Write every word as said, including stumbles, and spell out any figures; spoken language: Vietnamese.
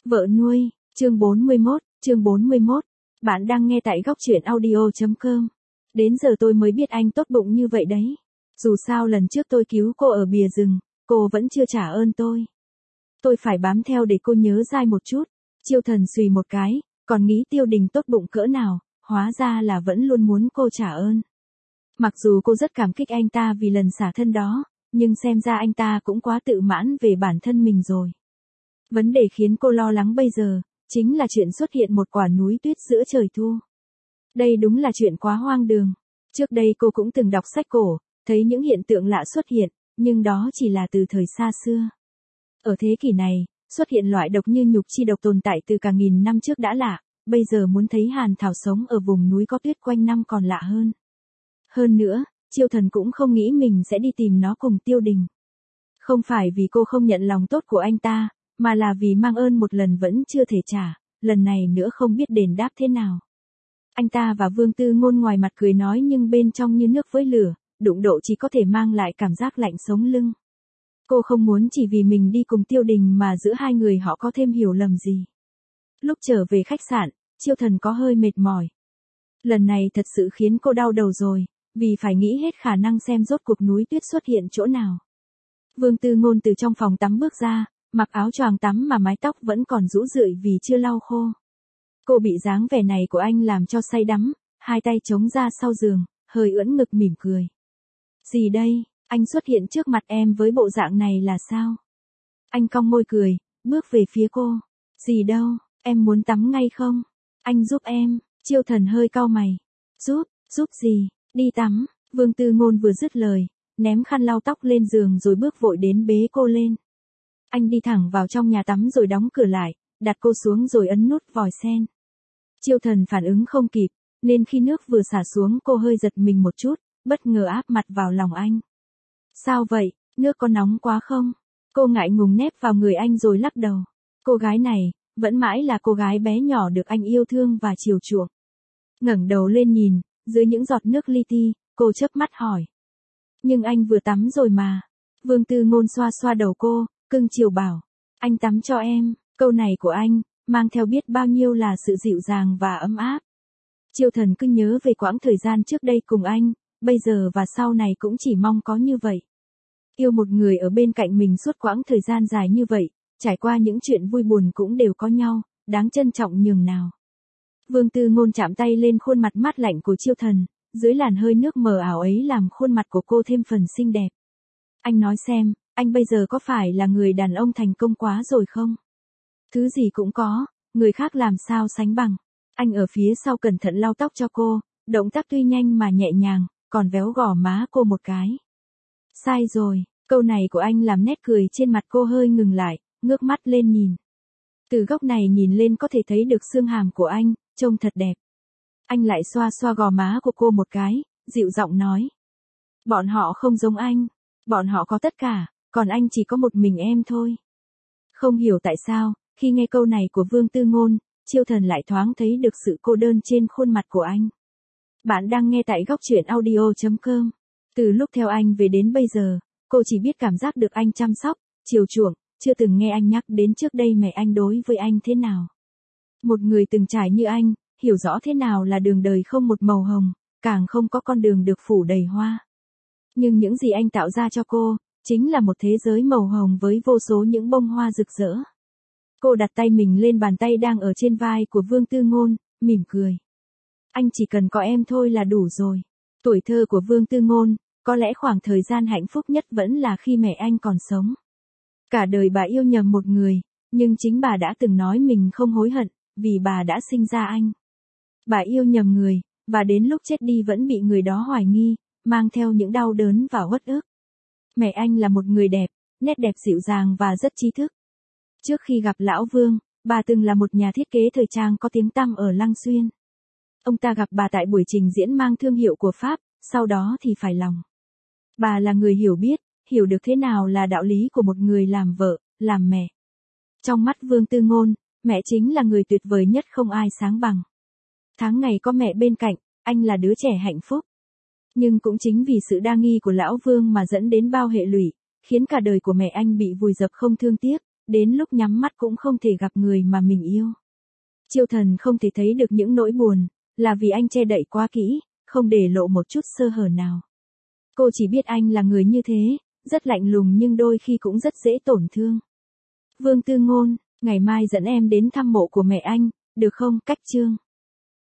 Vợ nuôi, chương bốn mươi mốt, chương bốn mươi mốt. Bạn đang nghe tại góc truyện audio chấm com. Đến giờ tôi mới biết anh tốt bụng như vậy đấy. Dù sao lần trước tôi cứu cô ở bìa rừng, cô vẫn chưa trả ơn tôi. Tôi phải bám theo để cô nhớ dai một chút. Chiêu Thần xùy một cái, còn nghĩ Tiêu Đình tốt bụng cỡ nào, hóa ra là vẫn luôn muốn cô trả ơn. Mặc dù cô rất cảm kích anh ta vì lần xả thân đó, nhưng xem ra anh ta cũng quá tự mãn về bản thân mình rồi. Vấn đề khiến cô lo lắng bây giờ, chính là chuyện xuất hiện một quả núi tuyết giữa trời thu. Đây đúng là chuyện quá hoang đường. Trước đây cô cũng từng đọc sách cổ, thấy những hiện tượng lạ xuất hiện, nhưng đó chỉ là từ thời xa xưa. Ở thế kỷ này, xuất hiện loại độc như nhục chi độc tồn tại từ cả nghìn năm trước đã lạ, bây giờ muốn thấy hàn thảo sống ở vùng núi có tuyết quanh năm còn lạ hơn. Hơn nữa, Chiêu Thần cũng không nghĩ mình sẽ đi tìm nó cùng Tiêu Đình. Không phải vì cô không nhận lòng tốt của anh ta, mà là vì mang ơn một lần vẫn chưa thể trả, lần này nữa không biết đền đáp thế nào. Anh ta và Vương Tư Ngôn ngoài mặt cười nói nhưng bên trong như nước với lửa, đụng độ chỉ có thể mang lại cảm giác lạnh sống lưng. Cô không muốn chỉ vì mình đi cùng Tiêu Đình mà giữa hai người họ có thêm hiểu lầm gì. Lúc trở về khách sạn, Chiêu Thần có hơi mệt mỏi. Lần này thật sự khiến cô đau đầu rồi, vì phải nghĩ hết khả năng xem rốt cuộc núi tuyết xuất hiện chỗ nào. Vương Tư Ngôn từ trong phòng tắm bước ra, mặc áo choàng tắm mà mái tóc vẫn còn rũ rượi vì chưa lau khô. Cô bị dáng vẻ này của anh làm cho say đắm, hai tay chống ra sau giường, hơi ưỡn ngực mỉm cười. Gì đây, anh xuất hiện trước mặt em với bộ dạng này là sao? Anh cong môi cười, bước về phía cô. Gì đâu, em muốn tắm ngay không? Anh giúp em. Chiêu Thần hơi cau mày. Giúp, giúp gì? Đi tắm. Vương Tư Ngôn vừa dứt lời, ném khăn lau tóc lên giường rồi bước vội đến bế cô lên. Anh đi thẳng vào trong nhà tắm rồi đóng cửa lại, đặt cô xuống rồi ấn nút vòi sen. Chiêu Thần phản ứng không kịp, nên khi nước vừa xả xuống cô hơi giật mình một chút, bất ngờ áp mặt vào lòng anh. Sao vậy, nước có nóng quá không? Cô ngại ngùng nép vào người anh rồi lắc đầu. Cô gái này, vẫn mãi là cô gái bé nhỏ được anh yêu thương và chiều chuộng. Ngẩng đầu lên nhìn, dưới những giọt nước li ti, cô chớp mắt hỏi. Nhưng anh vừa tắm rồi mà. Vương Tư Ngôn xoa xoa đầu cô, cưng chiều bảo. Anh tắm cho em. Câu này của anh, mang theo biết bao nhiêu là sự dịu dàng và ấm áp. Chiêu Thần cứ nhớ về quãng thời gian trước đây cùng anh, bây giờ và sau này cũng chỉ mong có như vậy. Yêu một người ở bên cạnh mình suốt quãng thời gian dài như vậy, trải qua những chuyện vui buồn cũng đều có nhau, đáng trân trọng nhường nào. Vương Tư Ngôn chạm tay lên khuôn mặt mát lạnh của Chiêu Thần, dưới làn hơi nước mờ ảo ấy làm khuôn mặt của cô thêm phần xinh đẹp. Anh nói xem, anh bây giờ có phải là người đàn ông thành công quá rồi không? Thứ gì cũng có, người khác làm sao sánh bằng. Anh ở phía sau cẩn thận lau tóc cho cô, động tác tuy nhanh mà nhẹ nhàng, còn véo gò má cô một cái. Sai rồi, câu này của anh làm nét cười trên mặt cô hơi ngừng lại, ngước mắt lên nhìn. Từ góc này nhìn lên có thể thấy được xương hàm của anh, trông thật đẹp. Anh lại xoa xoa gò má của cô một cái, dịu giọng nói. Bọn họ không giống anh, bọn họ có tất cả, còn anh chỉ có một mình em thôi. Không hiểu tại sao, khi nghe câu này của Vương Tư Ngôn, Chiêu Thần lại thoáng thấy được sự cô đơn trên khuôn mặt của anh. Bạn đang nghe tại góc truyện audio chấm com. Từ lúc theo anh về đến bây giờ, cô chỉ biết cảm giác được anh chăm sóc, chiều chuộng, chưa từng nghe anh nhắc đến trước đây mẹ anh đối với anh thế nào. Một người từng trải như anh, hiểu rõ thế nào là đường đời không một màu hồng, càng không có con đường được phủ đầy hoa. Nhưng những gì anh tạo ra cho cô, chính là một thế giới màu hồng với vô số những bông hoa rực rỡ. Cô đặt tay mình lên bàn tay đang ở trên vai của Vương Tư Ngôn, mỉm cười. Anh chỉ cần có em thôi là đủ rồi. Tuổi thơ của Vương Tư Ngôn, có lẽ khoảng thời gian hạnh phúc nhất vẫn là khi mẹ anh còn sống. Cả đời bà yêu nhầm một người, nhưng chính bà đã từng nói mình không hối hận, vì bà đã sinh ra anh. Bà yêu nhầm người, và đến lúc chết đi vẫn bị người đó hoài nghi, mang theo những đau đớn và uất ức. Mẹ anh là một người đẹp, nét đẹp dịu dàng và rất trí thức. Trước khi gặp Lão Vương, bà từng là một nhà thiết kế thời trang có tiếng tăm ở Lăng Xuyên. Ông ta gặp bà tại buổi trình diễn mang thương hiệu của Pháp, sau đó thì phải lòng. Bà là người hiểu biết, hiểu được thế nào là đạo lý của một người làm vợ, làm mẹ. Trong mắt Vương Tư Ngôn, mẹ chính là người tuyệt vời nhất không ai sáng bằng. Tháng ngày có mẹ bên cạnh, anh là đứa trẻ hạnh phúc. Nhưng cũng chính vì sự đa nghi của Lão Vương mà dẫn đến bao hệ lụy, khiến cả đời của mẹ anh bị vùi dập không thương tiếc, đến lúc nhắm mắt cũng không thể gặp người mà mình yêu. Chiêu Thần không thể thấy được những nỗi buồn, là vì anh che đậy quá kỹ, không để lộ một chút sơ hở nào. Cô chỉ biết anh là người như thế, rất lạnh lùng nhưng đôi khi cũng rất dễ tổn thương. Vương Tư Ngôn, ngày mai dẫn em đến thăm mộ của mẹ anh, được không? Cách chương.